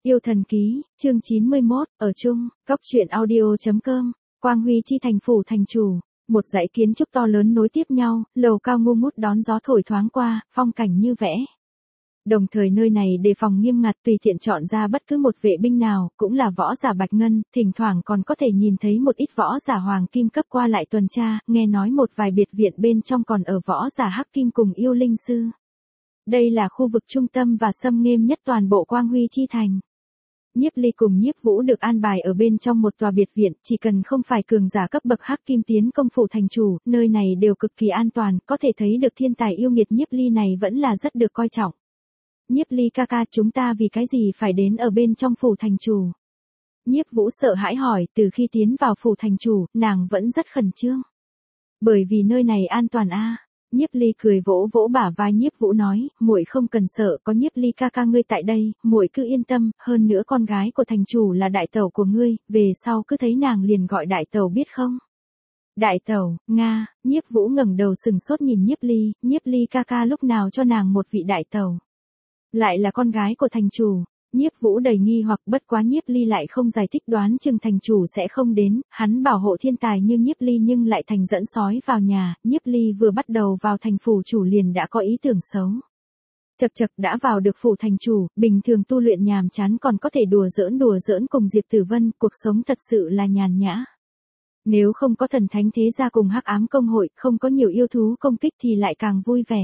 Yêu thần ký, chương 91, ở chung, góc truyện audio.com, Quang Huy chi thành phủ thành chủ, một dãy kiến trúc to lớn nối tiếp nhau, lầu cao ngu ngút đón gió thổi thoáng qua, phong cảnh như vẽ. Đồng thời nơi này đề phòng nghiêm ngặt, tùy tiện chọn ra bất cứ một vệ binh nào, cũng là võ giả bạch ngân, thỉnh thoảng còn có thể nhìn thấy một ít võ giả hoàng kim cấp qua lại tuần tra, nghe nói một vài biệt viện bên trong còn ở võ giả hắc kim cùng yêu linh sư. Đây là khu vực trung tâm và xâm nghiêm nhất toàn bộ Quang Huy chi thành. Nhiếp Ly cùng Nhiếp Vũ được an bài ở bên trong một tòa biệt viện, chỉ cần không phải cường giả cấp bậc hắc kim tiến công phủ thành chủ, nơi này đều cực kỳ an toàn, có thể thấy được thiên tài yêu nghiệt Nhiếp Ly này vẫn là rất được coi trọng. Nhiếp Ly ca ca, chúng ta vì cái gì phải đến ở bên trong phủ thành chủ? Nhiếp Vũ sợ hãi hỏi, từ khi tiến vào phủ thành chủ, nàng vẫn rất khẩn trương. Bởi vì nơi này an toàn a. Nhiếp Ly cười vỗ vỗ bả vai Nhiếp Vũ nói, muội không cần sợ, có Nhiếp Ly ca ca ngươi tại đây, muội cứ yên tâm, hơn nữa con gái của thành chủ là đại tẩu của ngươi, về sau cứ thấy nàng liền gọi đại tẩu biết không? Đại tẩu, Nga, Nhiếp Vũ ngẩng đầu sừng sốt nhìn Nhiếp Ly ca ca lúc nào cho nàng một vị đại tẩu. Lại là con gái của thành chủ. Nhiếp Vũ đầy nghi hoặc, bất quá Nhiếp Ly lại không giải thích, đoán chừng thành chủ sẽ không đến, hắn bảo hộ thiên tài như Nhiếp Ly nhưng lại thành dẫn sói vào nhà, Nhiếp Ly vừa bắt đầu vào thành phủ chủ liền đã có ý tưởng xấu. Chật chật, đã vào được phủ thành chủ, bình thường tu luyện nhàm chán còn có thể đùa giỡn cùng Diệp Tử Vân, cuộc sống thật sự là nhàn nhã. Nếu không có thần thánh thế gia cùng hắc ám công hội, không có nhiều yêu thú công kích thì lại càng vui vẻ.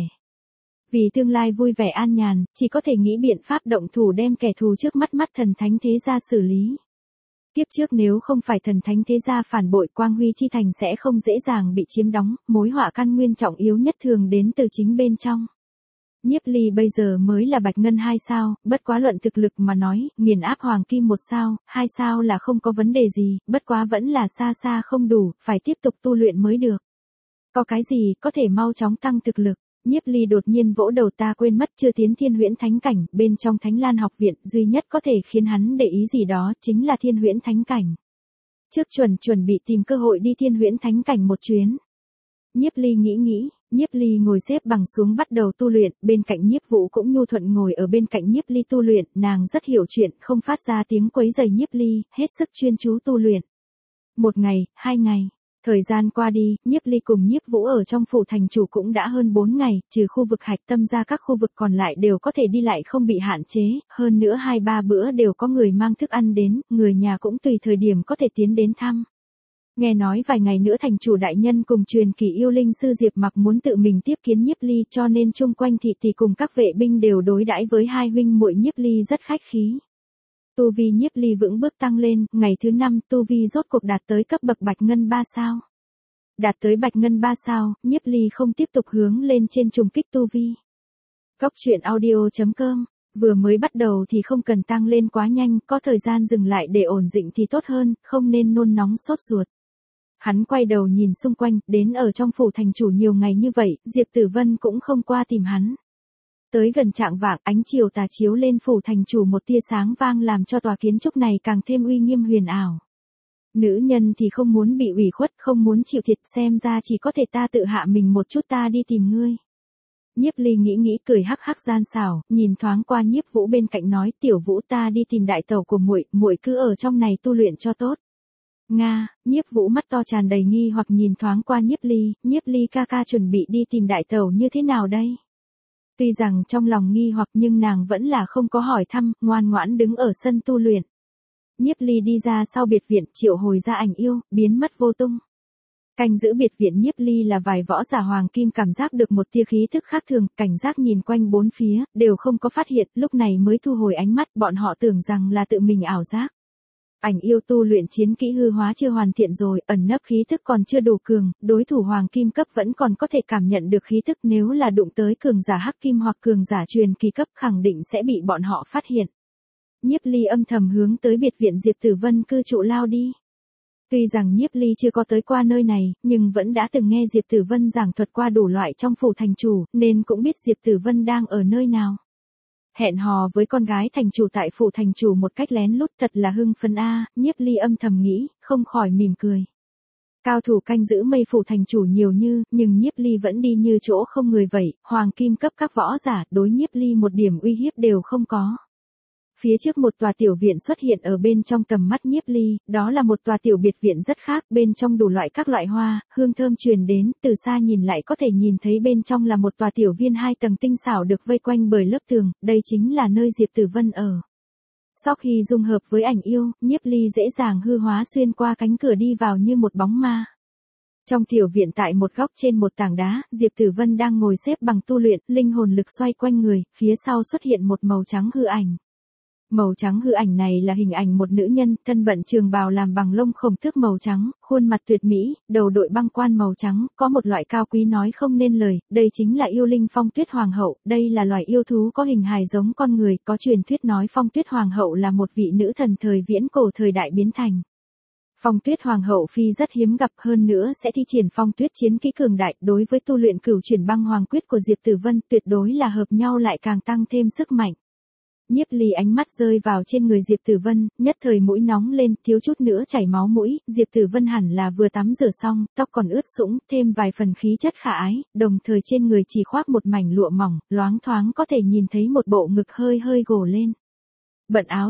Vì tương lai vui vẻ an nhàn, chỉ có thể nghĩ biện pháp động thủ đem kẻ thù trước mắt thần thánh thế gia xử lý. Kiếp trước nếu không phải thần thánh thế gia phản bội, Quang Huy chi thành sẽ không dễ dàng bị chiếm đóng, mối họa căn nguyên trọng yếu nhất thường đến từ chính bên trong. Nhiếp Ly bây giờ mới là bạch ngân 2 sao, bất quá luận thực lực mà nói, nghiền áp hoàng kim 1 sao, 2 sao là không có vấn đề gì, bất quá vẫn là xa xa không đủ, phải tiếp tục tu luyện mới được. Có cái gì có thể mau chóng tăng thực lực? Nhiếp Ly đột nhiên vỗ đầu, ta quên mất chưa tiến Thiên Huyễn Thánh cảnh, bên trong Thánh Lan học viện, duy nhất có thể khiến hắn để ý gì đó, chính là Thiên Huyễn Thánh cảnh. Trước chuẩn bị tìm cơ hội đi Thiên Huyễn Thánh cảnh một chuyến. Nhiếp Ly nghĩ, Nhiếp Ly ngồi xếp bằng xuống bắt đầu tu luyện, bên cạnh Nhiếp Vũ cũng nhu thuận ngồi ở bên cạnh Nhiếp Ly tu luyện, nàng rất hiểu chuyện, không phát ra tiếng quấy rầy Nhiếp Ly, hết sức chuyên chú tu luyện. 1 ngày, 2 ngày. Thời gian qua đi, Nhiếp Ly cùng Nhiếp Vũ ở trong phủ thành chủ cũng đã hơn 4 ngày, trừ khu vực hạch tâm ra các khu vực còn lại đều có thể đi lại không bị hạn chế, hơn nữa 2-3 bữa đều có người mang thức ăn đến, người nhà cũng tùy thời điểm có thể tiến đến thăm. Nghe nói vài ngày nữa thành chủ đại nhân cùng truyền kỳ yêu linh sư Diệp Mặc muốn tự mình tiếp kiến Nhiếp Ly, cho nên chung quanh thị tỷ cùng các vệ binh đều đối đãi với hai huynh muội Nhiếp Ly rất khách khí. Tu vi Nhiếp Ly vững bước tăng lên, ngày thứ 5 tu vi rốt cuộc đạt tới cấp bậc bạch ngân 3 sao. Đạt tới bạch ngân 3 sao, Nhiếp Ly không tiếp tục hướng lên trên trùng kích tu vi. Góc truyện audio.com, vừa mới bắt đầu thì không cần tăng lên quá nhanh, có thời gian dừng lại để ổn định thì tốt hơn, không nên nôn nóng sốt ruột. Hắn quay đầu nhìn xung quanh, đến ở trong phủ thành chủ nhiều ngày như vậy, Diệp Tử Vân cũng không qua tìm hắn. Tới gần chạng vạng, ánh chiều tà chiếu lên phủ thành chủ một tia sáng vang làm cho tòa kiến trúc này càng thêm uy nghiêm huyền ảo. Nữ nhân thì không muốn bị ủy khuất, không muốn chịu thiệt, xem ra chỉ có thể ta tự hạ mình một chút, ta đi tìm ngươi. Nhiếp Ly nghĩ cười hắc hắc gian xảo, nhìn thoáng qua Nhiếp Vũ bên cạnh nói, tiểu Vũ, ta đi tìm đại tẩu của muội, muội cứ ở trong này tu luyện cho tốt. Nga, Nhiếp Vũ mắt to tràn đầy nghi hoặc nhìn thoáng qua Nhiếp Ly ca ca chuẩn bị đi tìm đại tẩu như thế nào đây? Tuy rằng trong lòng nghi hoặc nhưng nàng vẫn là không có hỏi thăm, ngoan ngoãn đứng ở sân tu luyện. Nhiếp Ly đi ra sau biệt viện, triệu hồi ra ảnh yêu, biến mất vô tung. Canh giữ biệt viện Nhiếp Ly là vài võ giả hoàng kim cảm giác được một tia khí thức khác thường, cảnh giác nhìn quanh bốn phía, đều không có phát hiện, lúc này mới thu hồi ánh mắt, bọn họ tưởng rằng là tự mình ảo giác. Ảnh yêu tu luyện chiến kỹ hư hóa chưa hoàn thiện rồi, ẩn nấp khí thức còn chưa đủ cường, đối thủ hoàng kim cấp vẫn còn có thể cảm nhận được khí thức, nếu là đụng tới cường giả hắc kim hoặc cường giả truyền kỳ cấp khẳng định sẽ bị bọn họ phát hiện. Nhiếp Ly âm thầm hướng tới biệt viện Diệp Tử Vân cư trụ lao đi. Tuy rằng Nhiếp Ly chưa có tới qua nơi này, nhưng vẫn đã từng nghe Diệp Tử Vân giảng thuật qua đủ loại trong phủ thành chủ, nên cũng biết Diệp Tử Vân đang ở nơi nào. Hẹn hò với con gái thành chủ tại phủ thành chủ một cách lén lút, thật là hưng phấn a. Nhiếp Ly âm thầm nghĩ, không khỏi mỉm cười. Cao thủ canh giữ mây phủ thành chủ nhiều nhưng Nhiếp Ly vẫn đi như chỗ không người vậy, hoàng kim cấp các võ giả đối Nhiếp Ly một điểm uy hiếp đều không có. Phía trước một tòa tiểu viện xuất hiện ở bên trong tầm mắt Nhiếp Ly, đó là một tòa tiểu biệt viện rất khác, bên trong đủ loại các loại hoa, hương thơm truyền đến, từ xa nhìn lại có thể nhìn thấy bên trong là một tòa tiểu viên 2 tầng tinh xảo được vây quanh bởi lớp tường, đây chính là nơi Diệp Tử Vân ở. Sau khi dung hợp với ảnh yêu, Nhiếp Ly dễ dàng hư hóa xuyên qua cánh cửa đi vào như một bóng ma. Trong tiểu viện tại một góc trên một tảng đá, Diệp Tử Vân đang ngồi xếp bằng tu luyện, linh hồn lực xoay quanh người, phía sau xuất hiện một màu trắng hư ảnh. Màu trắng hư ảnh này là hình ảnh một nữ nhân, thân bận trường bào làm bằng lông khổng tước màu trắng, khuôn mặt tuyệt mỹ, đầu đội băng quan màu trắng, có một loại cao quý nói không nên lời, đây chính là yêu linh Phong Tuyết Hoàng hậu, đây là loài yêu thú có hình hài giống con người, có truyền thuyết nói Phong Tuyết Hoàng hậu là một vị nữ thần thời viễn cổ thời đại biến thành. Phong Tuyết Hoàng hậu phi rất hiếm gặp, hơn nữa sẽ thi triển Phong Tuyết chiến kỹ cường đại, đối với tu luyện Cửu Chuyển Băng Hoàng Quyết của Diệp Tử Vân tuyệt đối là hợp nhau lại càng tăng thêm sức mạnh. Nhiếp Ly ánh mắt rơi vào trên người Diệp Tử Vân, nhất thời mũi nóng lên, thiếu chút nữa chảy máu mũi, Diệp Tử Vân hẳn là vừa tắm rửa xong, tóc còn ướt sũng, thêm vài phần khí chất khả ái, đồng thời trên người chỉ khoác một mảnh lụa mỏng, loáng thoáng có thể nhìn thấy một bộ ngực hơi hơi gồ lên. Bận áo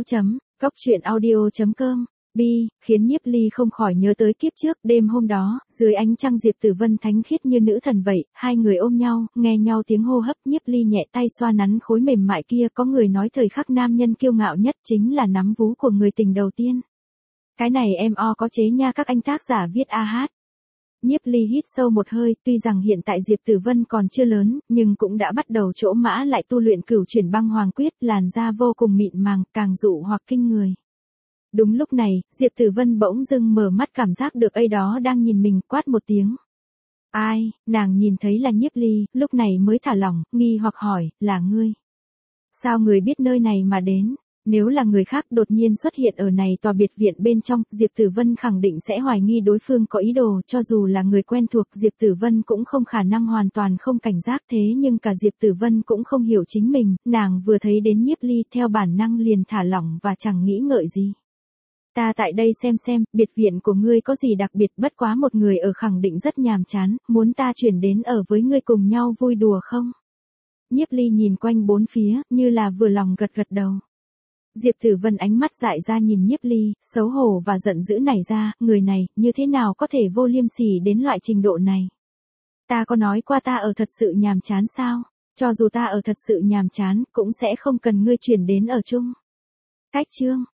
.com khiến Nhiếp Ly không khỏi nhớ tới kiếp trước, đêm hôm đó, dưới ánh trăng Diệp Tử Vân thánh khiết như nữ thần vậy, hai người ôm nhau, nghe nhau tiếng hô hấp, Nhiếp Ly nhẹ tay xoa nắn khối mềm mại kia, có người nói thời khắc nam nhân kiêu ngạo nhất chính là nắm vú của người tình đầu tiên. Cái này em có chế nha, các anh tác giả viết a hát. Nhiếp Ly hít sâu một hơi, tuy rằng hiện tại Diệp Tử Vân còn chưa lớn, nhưng cũng đã bắt đầu chỗ mã lại tu luyện Cửu Chuyển Băng Hoàng Quyết, làn da vô cùng mịn màng, càng dụ hoặc kinh người. Đúng lúc này, Diệp Tử Vân bỗng dưng mở mắt cảm giác được ai đó đang nhìn mình, quát một tiếng. Ai, nàng nhìn thấy là Nhiếp Ly, lúc này mới thả lỏng, nghi hoặc hỏi, là ngươi? Sao người biết nơi này mà đến? Nếu là người khác đột nhiên xuất hiện ở này tòa biệt viện bên trong, Diệp Tử Vân khẳng định sẽ hoài nghi đối phương có ý đồ, cho dù là người quen thuộc Diệp Tử Vân cũng không khả năng hoàn toàn không cảnh giác, thế nhưng cả Diệp Tử Vân cũng không hiểu chính mình, nàng vừa thấy đến Nhiếp Ly theo bản năng liền thả lỏng và chẳng nghĩ ngợi gì. Ta tại đây xem, biệt viện của ngươi có gì đặc biệt, bất quá một người ở khẳng định rất nhàm chán, muốn ta chuyển đến ở với ngươi cùng nhau vui đùa không? Nhiếp Ly nhìn quanh bốn phía, như là vừa lòng gật gật đầu. Diệp Tử Vân ánh mắt dại ra nhìn Nhiếp Ly, xấu hổ và giận dữ nảy ra, người này, như thế nào có thể vô liêm sỉ đến loại trình độ này? Ta có nói qua ta ở thật sự nhàm chán sao? Cho dù ta ở thật sự nhàm chán, cũng sẽ không cần ngươi chuyển đến ở chung. Cách chương